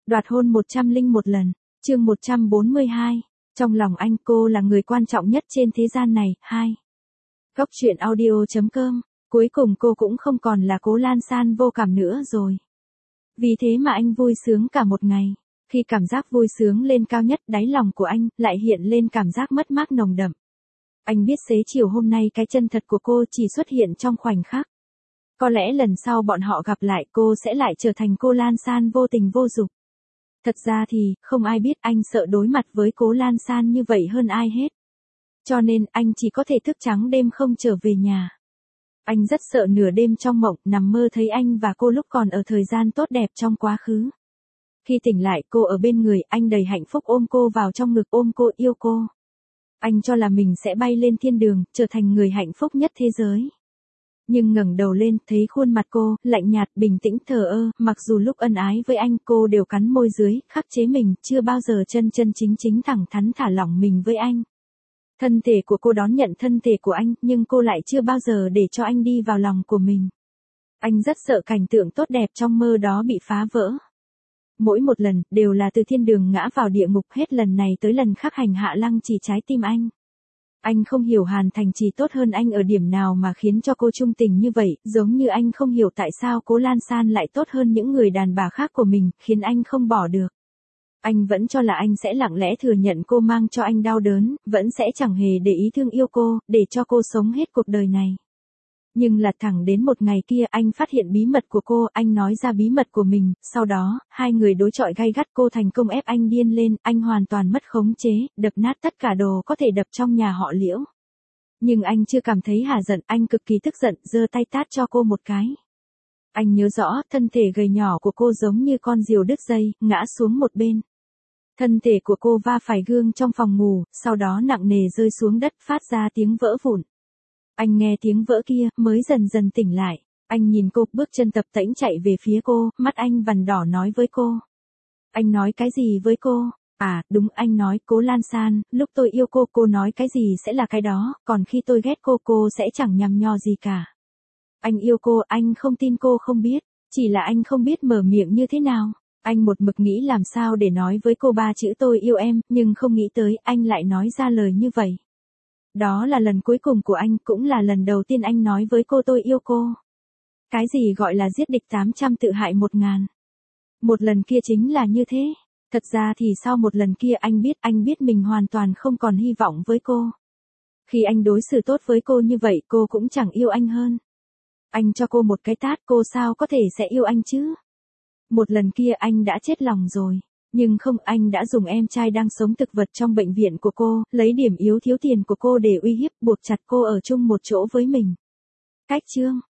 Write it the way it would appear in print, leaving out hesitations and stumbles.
Đoạt hôn 101 lần, chương 142. Trong lòng anh cô là người quan trọng nhất trên thế gian này. 2. Góc truyện audio.com. Cuối cùng cô cũng không còn là Cố Lan San vô cảm nữa rồi. Vì thế mà anh vui sướng cả một ngày. Khi cảm giác vui sướng lên cao nhất, đáy lòng của anh lại hiện lên cảm giác mất mát nồng đậm. Anh biết xế chiều hôm nay cái chân thật của cô chỉ xuất hiện trong khoảnh khắc. Có lẽ lần sau bọn họ gặp lại cô sẽ lại trở thành Cố Lan San vô tình vô dục. Thật ra thì, không ai biết anh sợ đối mặt với Cố Lan San như vậy hơn ai hết. Cho nên anh chỉ có thể thức trắng đêm không trở về nhà. Anh rất sợ nửa đêm trong mộng nằm mơ thấy anh và cô lúc còn ở thời gian tốt đẹp trong quá khứ. Khi tỉnh lại cô ở bên người, anh đầy hạnh phúc ôm cô vào trong ngực, ôm cô, yêu cô. Anh cho là mình sẽ bay lên thiên đường, trở thành người hạnh phúc nhất thế giới. Nhưng ngẩng đầu lên, thấy khuôn mặt cô, lạnh nhạt, bình tĩnh, thờ ơ, mặc dù lúc ân ái với anh cô đều cắn môi dưới, khắc chế mình, chưa bao giờ chân chính thẳng thắn thả lỏng mình với anh. Thân thể của cô đón nhận thân thể của anh, nhưng cô lại chưa bao giờ để cho anh đi vào lòng của mình. Anh rất sợ cảnh tượng tốt đẹp trong mơ đó bị phá vỡ. Mỗi một lần, đều là từ thiên đường ngã vào địa ngục, hết lần này tới lần khác hành hạ lăng trì trái tim anh. Anh không hiểu Hàn Thành Trì tốt hơn anh ở điểm nào mà khiến cho cô trung tình như vậy, giống như anh không hiểu tại sao Cố Lan San lại tốt hơn những người đàn bà khác của mình, khiến anh không bỏ được. Anh vẫn cho là anh sẽ lặng lẽ thừa nhận cô mang cho anh đau đớn, vẫn sẽ chẳng hề để ý thương yêu cô, để cho cô sống hết cuộc đời này. Nhưng là thẳng đến một ngày kia anh phát hiện bí mật của cô, anh nói ra bí mật của mình, sau đó, hai người đối chọi gay gắt, cô thành công ép anh điên lên, anh hoàn toàn mất khống chế, đập nát tất cả đồ có thể đập trong nhà họ Liễu. Nhưng anh chưa cảm thấy hả giận, anh cực kỳ tức giận, giơ tay tát cho cô một cái. Anh nhớ rõ, thân thể gầy nhỏ của cô giống như con diều đứt dây, ngã xuống một bên. Thân thể của cô va phải gương trong phòng ngủ, sau đó nặng nề rơi xuống đất, phát ra tiếng vỡ vụn. Anh nghe tiếng vỡ kia, mới dần dần tỉnh lại. Anh nhìn cô, bước chân tập tễnh chạy về phía cô, mắt anh vằn đỏ nói với cô. Anh nói cái gì với cô? À, đúng, anh nói, Cố Lan San, lúc tôi yêu cô nói cái gì sẽ là cái đó, còn khi tôi ghét cô sẽ chẳng nhằm nho gì cả. Anh yêu cô, anh không tin cô không biết, chỉ là anh không biết mở miệng như thế nào. Anh một mực nghĩ làm sao để nói với cô ba chữ tôi yêu em, nhưng không nghĩ tới anh lại nói ra lời như vậy. Đó là lần cuối cùng của anh, cũng là lần đầu tiên anh nói với cô tôi yêu cô. Cái gì gọi là giết địch 800 tự hại 1000. Một lần kia chính là như thế. Thật ra thì sau một lần kia anh biết mình hoàn toàn không còn hy vọng với cô. Khi anh đối xử tốt với cô như vậy cô cũng chẳng yêu anh hơn. Anh cho cô một cái tát, cô sao có thể sẽ yêu anh chứ? Một lần kia anh đã chết lòng rồi. Nhưng không, anh đã dùng em trai đang sống thực vật trong bệnh viện của cô, lấy điểm yếu thiếu tiền của cô để uy hiếp, buộc chặt cô ở chung một chỗ với mình. Cách chương